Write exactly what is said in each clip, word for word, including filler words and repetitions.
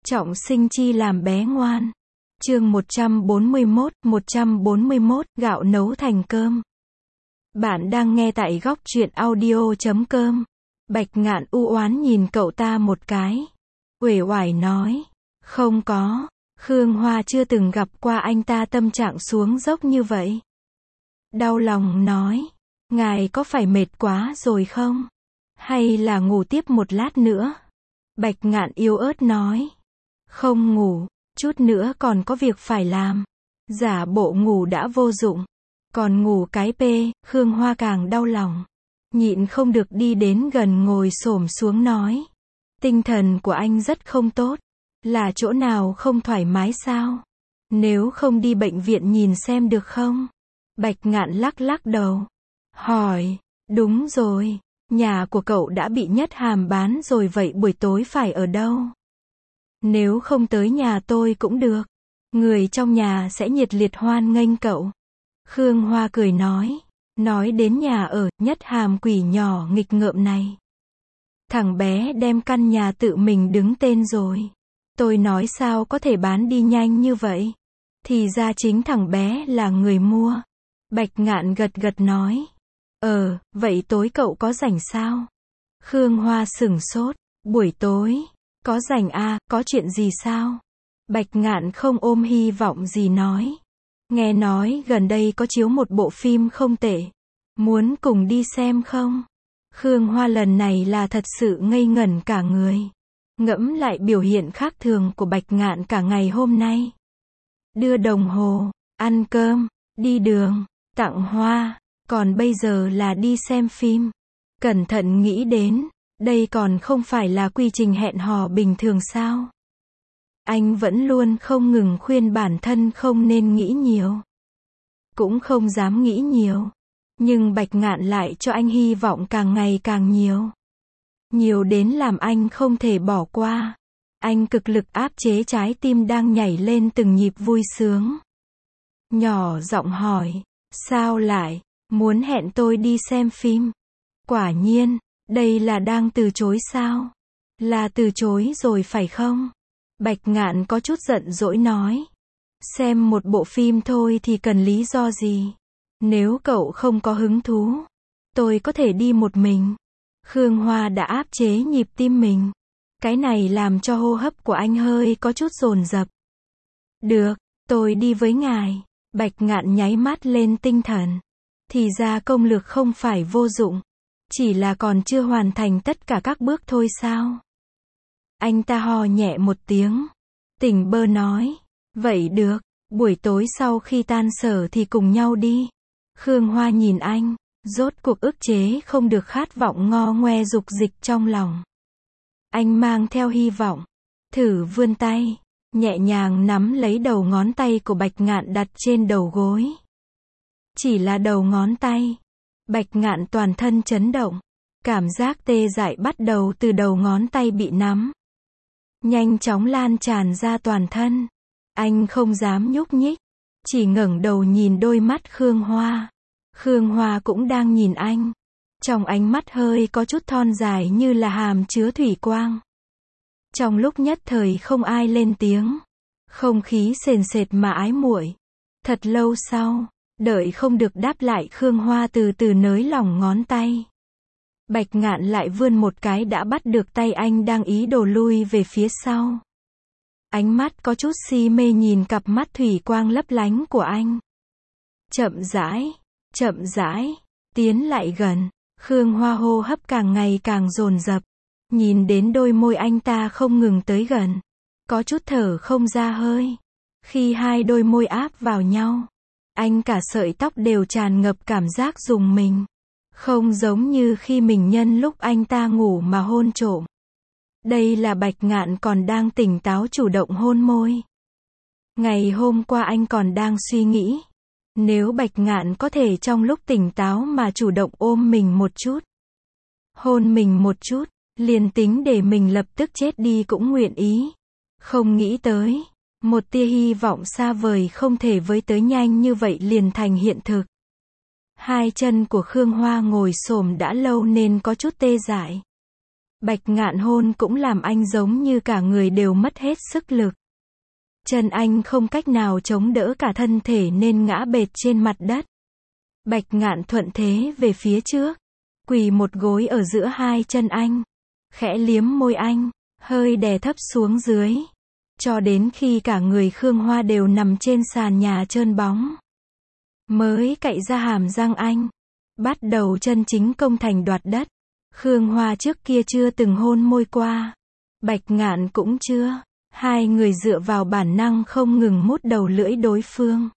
Trọng sinh chi làm bé ngoan. Chương một trăm bốn mươi mốt, một trăm bốn mươi mốt, gạo nấu thành cơm. Bạn đang nghe tại góc truyện audio chấm com. Bạch Ngạn u oán nhìn cậu ta một cái. Uể oải nói. Không có. Khương Hoa chưa từng gặp qua anh ta tâm trạng xuống dốc như vậy. Đau lòng nói. Ngài có phải mệt quá rồi không? Hay là ngủ tiếp một lát nữa? Bạch Ngạn yếu ớt nói. Không ngủ, chút nữa còn có việc phải làm. Giả bộ ngủ đã vô dụng. Còn ngủ cái pê, Khương Hoa càng đau lòng. Nhịn không được đi đến gần ngồi xổm xuống nói. Tinh thần của anh rất không tốt. Là chỗ nào không thoải mái sao? Nếu không đi bệnh viện nhìn xem được không? Bạch Ngạn lắc lắc đầu. Hỏi, đúng rồi, nhà của cậu đã bị Nhất Hàm bán rồi vậy buổi tối phải ở đâu? Nếu không tới nhà tôi cũng được. Người trong nhà sẽ nhiệt liệt hoan nghênh cậu. Khương Hoa cười nói. Nói đến nhà ở, Nhất Hàm quỷ nhỏ nghịch ngợm này. Thằng bé đem căn nhà tự mình đứng tên rồi. Tôi nói sao có thể bán đi nhanh như vậy? Thì ra chính thằng bé là người mua. Bạch Ngạn gật gật nói. Ờ, vậy tối cậu có rảnh sao? Khương Hoa sửng sốt. Buổi tối, có rảnh à, có chuyện gì sao? Bạch Ngạn không ôm hy vọng gì nói. Nghe nói gần đây có chiếu một bộ phim không tệ. Muốn cùng đi xem không? Khương Hoa lần này là thật sự ngây ngẩn cả người. Ngẫm lại biểu hiện khác thường của Bạch Ngạn cả ngày hôm nay. Đưa đồng hồ, ăn cơm, đi đường, tặng hoa, còn bây giờ là đi xem phim. Cẩn thận nghĩ đến, đây còn không phải là quy trình hẹn hò bình thường sao? Anh vẫn luôn không ngừng khuyên bản thân không nên nghĩ nhiều. Cũng không dám nghĩ nhiều. Nhưng Bạch Ngạn lại cho anh hy vọng càng ngày càng nhiều. Nhiều đến làm anh không thể bỏ qua. Anh cực lực áp chế trái tim đang nhảy lên từng nhịp vui sướng. Nhỏ giọng hỏi, sao lại, muốn hẹn tôi đi xem phim? Quả nhiên, đây là đang từ chối sao? Là từ chối rồi phải không? Bạch Ngạn có chút giận dỗi nói. Xem một bộ phim thôi thì cần lý do gì? Nếu cậu không có hứng thú, tôi có thể đi một mình. Khương Hoa đã áp chế nhịp tim mình. Cái này làm cho hô hấp của anh hơi có chút dồn dập. Được, tôi đi với ngài. Bạch Ngạn nháy mắt lên tinh thần. Thì ra công lược không phải vô dụng. Chỉ là còn chưa hoàn thành tất cả các bước thôi sao? Anh ta ho nhẹ một tiếng. Tỉnh bơ nói. Vậy được, buổi tối sau khi tan sở thì cùng nhau đi. Khương Hoa nhìn anh. Rốt cuộc ức chế không được khát vọng ngo ngoe dục dịch trong lòng. Anh mang theo hy vọng. Thử vươn tay. Nhẹ nhàng nắm lấy đầu ngón tay của Bạch Ngạn đặt trên đầu gối. Chỉ là đầu ngón tay. Bạch Ngạn toàn thân chấn động. Cảm giác tê dại bắt đầu từ đầu ngón tay bị nắm. Nhanh chóng lan tràn ra toàn thân. Anh không dám nhúc nhích. Chỉ ngẩng đầu nhìn đôi mắt Khương Hoa. Khương Hoa cũng đang nhìn anh. Trong ánh mắt hơi có chút thon dài như là hàm chứa thủy quang. Trong lúc nhất thời không ai lên tiếng. Không khí sền sệt mà ái muội. Thật lâu sau, đợi không được đáp lại Khương Hoa từ từ nới lỏng ngón tay. Bạch Ngạn lại vươn một cái đã bắt được tay anh đang ý đồ lui về phía sau. Ánh mắt có chút si mê nhìn cặp mắt thủy quang lấp lánh của anh. Chậm rãi, chậm rãi, tiến lại gần. Khương Hoa hô hấp càng ngày càng dồn dập. Nhìn đến đôi môi anh ta không ngừng tới gần. Có chút thở không ra hơi. Khi hai đôi môi áp vào nhau, anh cả sợi tóc đều tràn ngập cảm giác rùng mình. Không giống như khi mình nhân lúc anh ta ngủ mà hôn trộm. Đây là Bạch Ngạn còn đang tỉnh táo chủ động hôn môi. Ngày hôm qua anh còn đang suy nghĩ. Nếu Bạch Ngạn có thể trong lúc tỉnh táo mà chủ động ôm mình một chút. Hôn mình một chút. Liền tính để mình lập tức chết đi cũng nguyện ý. Không nghĩ tới. Một tia hy vọng xa vời không thể với tới nhanh như vậy liền thành hiện thực. Hai chân của Khương Hoa ngồi xổm đã lâu nên có chút tê dại. Bạch Ngạn hôn cũng làm anh giống như cả người đều mất hết sức lực. Chân anh không cách nào chống đỡ cả thân thể nên ngã bệt trên mặt đất. Bạch Ngạn thuận thế về phía trước, quỳ một gối ở giữa hai chân anh, khẽ liếm môi anh, hơi đè thấp xuống dưới, cho đến khi cả người Khương Hoa đều nằm trên sàn nhà trơn bóng, mới cạy ra hàm răng anh, bắt đầu chân chính công thành đoạt đất. Khương Hoa trước kia chưa từng hôn môi qua, Bạch Ngạn cũng chưa. Hai người dựa vào bản năng không ngừng mút đầu lưỡi đối phương,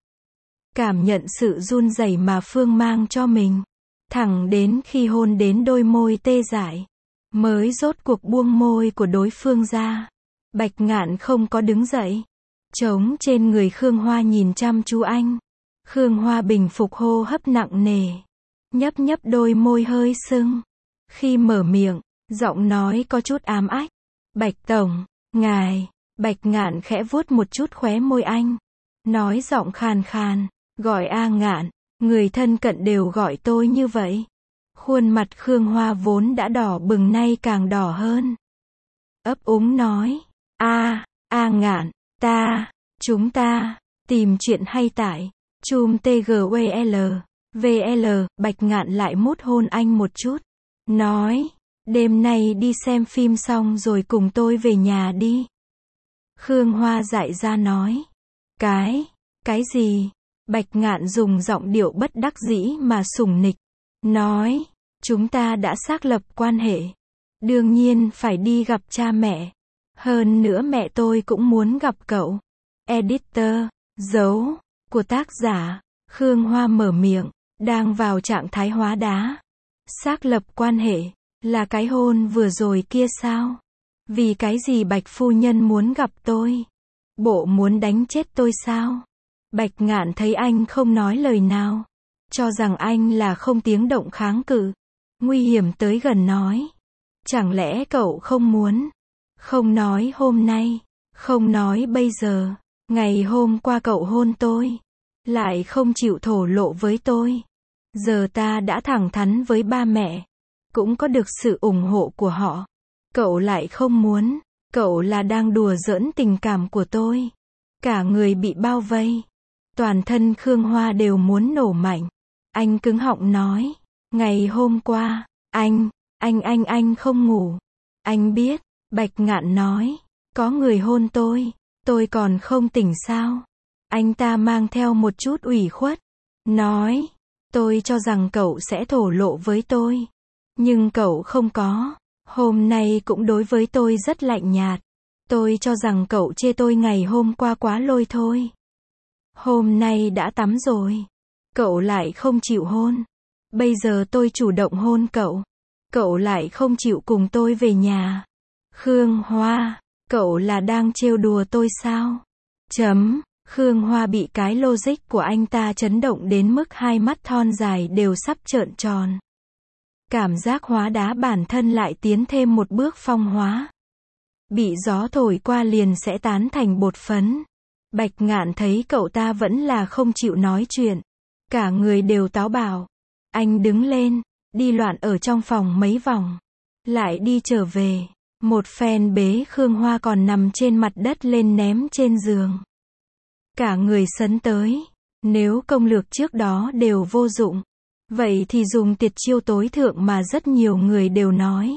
cảm nhận sự run rẩy mà Phương mang cho mình, thẳng đến khi hôn đến đôi môi tê dại, mới rốt cuộc buông môi của đối phương ra. Bạch Ngạn không có đứng dậy, trống trên người Khương Hoa nhìn chăm chú anh. Khương Hoa bình phục hô hấp nặng nề, nhấp nhấp đôi môi hơi sưng. Khi mở miệng, giọng nói có chút ám ách. Bạch Tổng, ngài. Bạch Ngạn khẽ vuốt một chút khóe môi anh, nói giọng khàn khàn, gọi A Ngạn, người thân cận đều gọi tôi như vậy. Khuôn mặt Khương Hoa vốn đã đỏ bừng nay càng đỏ hơn. Ấp úng nói, A, A Ngạn, ta, chúng ta, tìm chuyện hay tại, chum tgwl, vl, Bạch Ngạn lại mút hôn anh một chút, nói, đêm nay đi xem phim xong rồi cùng tôi về nhà đi. Khương Hoa dại ra nói, cái, cái gì? Bạch Ngạn dùng giọng điệu bất đắc dĩ mà sủng nịch, nói, chúng ta đã xác lập quan hệ, đương nhiên phải đi gặp cha mẹ, hơn nữa mẹ tôi cũng muốn gặp cậu. Editor, dấu, của tác giả, Khương Hoa mở miệng, đang vào trạng thái hóa đá. Xác lập quan hệ, là cái hôn vừa rồi kia sao? Vì cái gì Bạch phu nhân muốn gặp tôi? Bộ muốn đánh chết tôi sao? Bạch Ngạn thấy anh không nói lời nào, cho rằng anh là không tiếng động kháng cự, nguy hiểm tới gần nói, chẳng lẽ cậu không muốn? Không nói hôm nay, không nói bây giờ, ngày hôm qua cậu hôn tôi, lại không chịu thổ lộ với tôi. Giờ ta đã thẳng thắn với ba mẹ, cũng có được sự ủng hộ của họ. Cậu lại không muốn, cậu là đang đùa giỡn tình cảm của tôi. Cả người bị bao vây, toàn thân Khương Hoa đều muốn nổ mạnh. Anh cứng họng nói, ngày hôm qua, anh, anh anh anh không ngủ. Anh biết, Bạch Ngạn nói, có người hôn tôi, tôi còn không tỉnh sao? Anh ta mang theo một chút ủy khuất, nói, tôi cho rằng cậu sẽ thổ lộ với tôi, nhưng cậu không có. Hôm nay cũng đối với tôi rất lạnh nhạt. Tôi cho rằng cậu chê tôi ngày hôm qua quá lôi thôi. Hôm nay đã tắm rồi, cậu lại không chịu hôn. Bây giờ tôi chủ động hôn cậu, cậu lại không chịu cùng tôi về nhà. Khương Hoa, cậu là đang trêu đùa tôi sao? Chấm. Khương Hoa bị cái logic của anh ta chấn động đến mức hai mắt thon dài đều sắp trợn tròn. Cảm giác hóa đá bản thân lại tiến thêm một bước phong hóa. Bị gió thổi qua liền sẽ tán thành bột phấn. Bạch Ngạn thấy cậu ta vẫn là không chịu nói chuyện, cả người đều táo bạo. Anh đứng lên, đi loạn ở trong phòng mấy vòng, lại đi trở về. Một phen bế Khương Hoa còn nằm trên mặt đất lên ném trên giường. Cả người sấn tới. Nếu công lược trước đó đều vô dụng, vậy thì dùng tuyệt chiêu tối thượng mà rất nhiều người đều nói.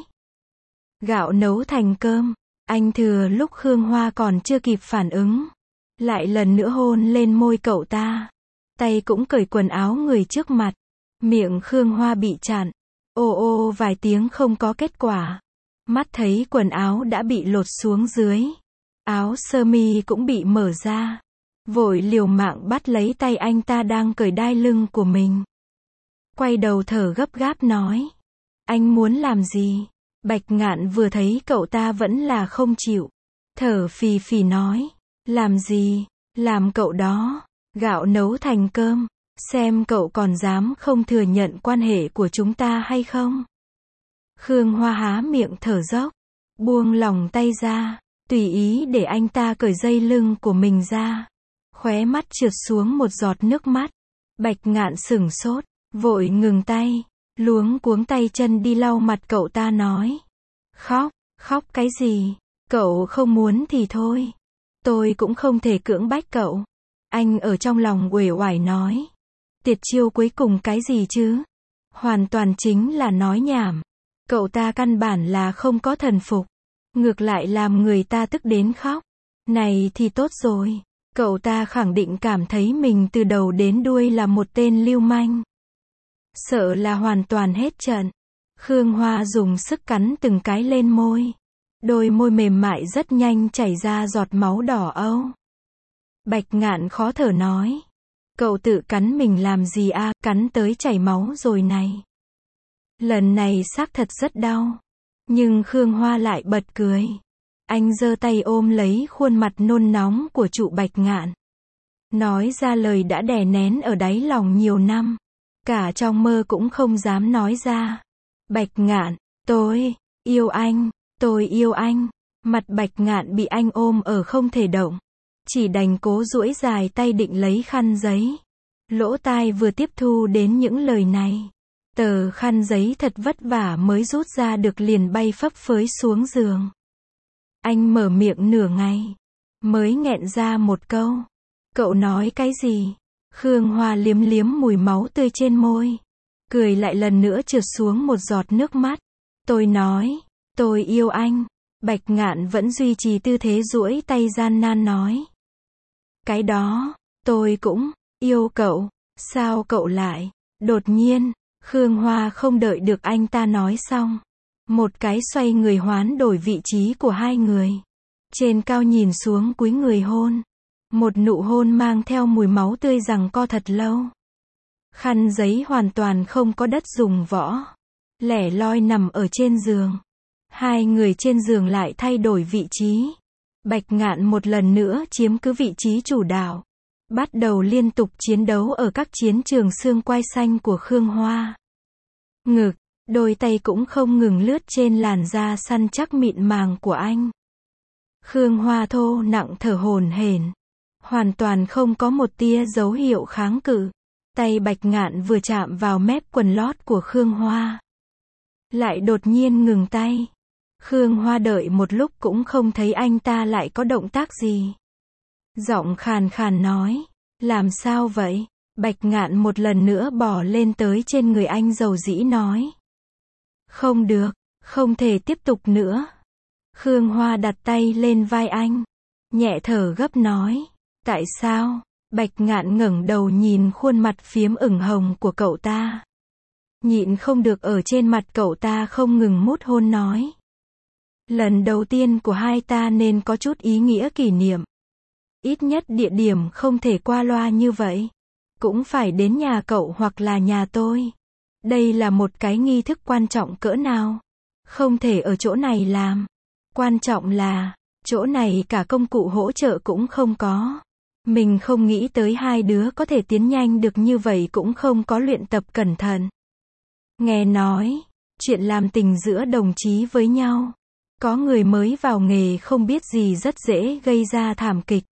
Gạo nấu thành cơm. Anh thừa lúc Khương Hoa còn chưa kịp phản ứng, lại lần nữa hôn lên môi cậu ta. Tay cũng cởi quần áo người trước mặt. Miệng Khương Hoa bị chặn. Ô ô vài tiếng không có kết quả. Mắt thấy quần áo đã bị lột xuống dưới. Áo sơ mi cũng bị mở ra. Vội liều mạng bắt lấy tay anh ta đang cởi đai lưng của mình. Quay đầu thở gấp gáp nói. Anh muốn làm gì? Bạch Ngạn vừa thấy cậu ta vẫn là không chịu. Thở phì phì nói. Làm gì? Làm cậu đó. Gạo nấu thành cơm. Xem cậu còn dám không thừa nhận quan hệ của chúng ta hay không? Khương Hoa há miệng thở dốc. Buông lòng tay ra. Tùy ý để anh ta cởi dây lưng của mình ra. Khóe mắt trượt xuống một giọt nước mắt. Bạch Ngạn sửng sốt. Vội ngừng tay. Luống cuống tay chân đi lau mặt cậu ta nói. Khóc, khóc cái gì? Cậu không muốn thì thôi. Tôi cũng không thể cưỡng bách cậu. Anh ở trong lòng uể oải nói. Tiệt chiêu cuối cùng cái gì chứ? Hoàn toàn chính là nói nhảm. Cậu ta căn bản là không có thần phục. Ngược lại làm người ta tức đến khóc. Này thì tốt rồi. Cậu ta khẳng định cảm thấy mình từ đầu đến đuôi là một tên lưu manh. Sợ là hoàn toàn hết trận. Khương Hoa dùng sức cắn từng cái lên môi. Đôi môi mềm mại rất nhanh chảy ra giọt máu đỏ âu. Bạch Ngạn khó thở nói. Cậu tự cắn mình làm gì a, cắn tới chảy máu rồi này. Lần này xác thật rất đau. Nhưng Khương Hoa lại bật cười. Anh giơ tay ôm lấy khuôn mặt nôn nóng của trụ Bạch Ngạn. Nói ra lời đã đè nén ở đáy lòng nhiều năm. Cả trong mơ cũng không dám nói ra. Bạch Ngạn, tôi yêu anh, tôi yêu anh. Mặt Bạch Ngạn bị anh ôm ở không thể động. Chỉ đành cố duỗi dài tay định lấy khăn giấy. Lỗ tai vừa tiếp thu đến những lời này. Tờ khăn giấy thật vất vả mới rút ra được liền bay phấp phới xuống giường. Anh mở miệng nửa ngày. Mới nghẹn ra một câu. Cậu nói cái gì? Khương Hoa liếm liếm mùi máu tươi trên môi. Cười lại lần nữa trượt xuống một giọt nước mắt. Tôi nói, tôi yêu anh. Bạch Ngạn vẫn duy trì tư thế duỗi tay gian nan nói. Cái đó, tôi cũng yêu cậu. Sao cậu lại? Đột nhiên, Khương Hoa không đợi được anh ta nói xong. Một cái xoay người hoán đổi vị trí của hai người. Trên cao nhìn xuống cúi người hôn. Một nụ hôn mang theo mùi máu tươi giằng co thật lâu. Khăn giấy hoàn toàn không có đất dùng võ. Lẻ loi nằm ở trên giường. Hai người trên giường lại thay đổi vị trí. Bạch Ngạn một lần nữa chiếm cứ vị trí chủ đạo. Bắt đầu liên tục chiến đấu ở các chiến trường xương quai xanh của Khương Hoa. Ngực, đôi tay cũng không ngừng lướt trên làn da săn chắc mịn màng của anh. Khương Hoa thô nặng thở hổn hển. Hoàn toàn không có một tia dấu hiệu kháng cự. Tay Bạch Ngạn vừa chạm vào mép quần lót của Khương Hoa. Lại đột nhiên ngừng tay. Khương Hoa đợi một lúc cũng không thấy anh ta lại có động tác gì. Giọng khàn khàn nói. Làm sao vậy? Bạch Ngạn một lần nữa bỏ lên tới trên người anh dầu dĩ nói. Không được, không thể tiếp tục nữa. Khương Hoa đặt tay lên vai anh. Nhẹ thở gấp nói. Tại sao? Bạch Ngạn ngẩng đầu nhìn khuôn mặt phiếm ửng hồng của cậu ta. Nhịn không được ở trên mặt cậu ta không ngừng mút hôn nói. Lần đầu tiên của hai ta nên có chút ý nghĩa kỷ niệm. Ít nhất địa điểm không thể qua loa như vậy. Cũng phải đến nhà cậu hoặc là nhà tôi. Đây là một cái nghi thức quan trọng cỡ nào. Không thể ở chỗ này làm. Quan trọng là, chỗ này cả công cụ hỗ trợ cũng không có. Mình không nghĩ tới hai đứa có thể tiến nhanh được như vậy cũng không có luyện tập cẩn thận. Nghe nói, chuyện làm tình giữa đồng chí với nhau. Có người mới vào nghề không biết gì rất dễ gây ra thảm kịch.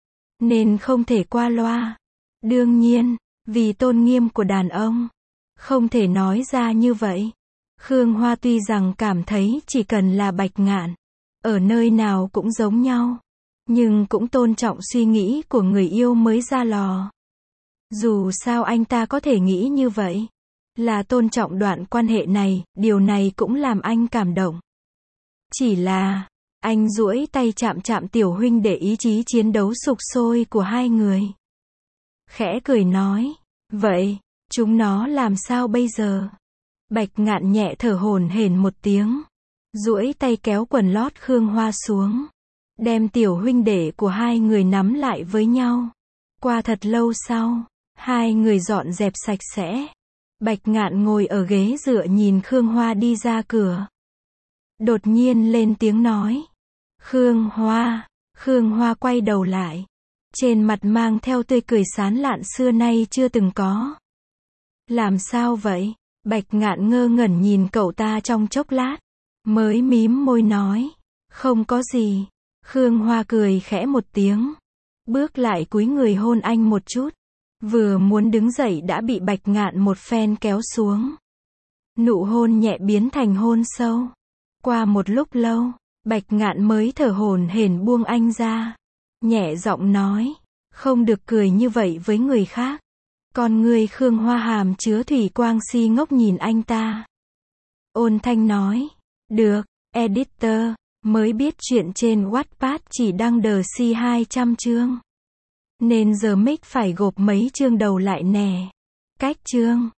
Nên không thể qua loa. Đương nhiên, vì tôn nghiêm của đàn ông. Không thể nói ra như vậy. Khương Hoa tuy rằng cảm thấy chỉ cần là Bạch Ngạn. Ở nơi nào cũng giống nhau. Nhưng cũng tôn trọng suy nghĩ của người yêu mới ra lò. Dù sao anh ta có thể nghĩ như vậy. Là tôn trọng đoạn quan hệ này, điều này cũng làm anh cảm động. Chỉ là, anh duỗi tay chạm chạm tiểu huynh để ý chí chiến đấu sục sôi của hai người. Khẽ cười nói, vậy, chúng nó làm sao bây giờ? Bạch Ngạn nhẹ thở hổn hển một tiếng. Duỗi tay kéo quần lót Khương Hoa xuống. Đem tiểu huynh đệ của hai người nắm lại với nhau. Qua thật lâu sau, hai người dọn dẹp sạch sẽ. Bạch Ngạn ngồi ở ghế dựa nhìn Khương Hoa đi ra cửa. Đột nhiên lên tiếng nói. Khương Hoa. Khương Hoa quay đầu lại. Trên mặt mang theo tươi cười sán lạn xưa nay chưa từng có. Làm sao vậy? Bạch Ngạn ngơ ngẩn nhìn cậu ta trong chốc lát. Mới mím môi nói. Không có gì. Khương Hoa cười khẽ một tiếng. Bước lại cúi người hôn anh một chút. Vừa muốn đứng dậy đã bị Bạch Ngạn một phen kéo xuống. Nụ hôn nhẹ biến thành hôn sâu. Qua một lúc lâu, Bạch Ngạn mới thở hổn hển buông anh ra. Nhẹ giọng nói, không được cười như vậy với người khác. Con ngươi Khương Hoa hàm chứa thủy quang si ngốc nhìn anh ta. Ôn thanh nói, được, editor, mới biết chuyện trên Wattpad chỉ đăng đờ si hai trăm chương. Nên giờ Mick phải gộp mấy chương đầu lại nè. Cách chương.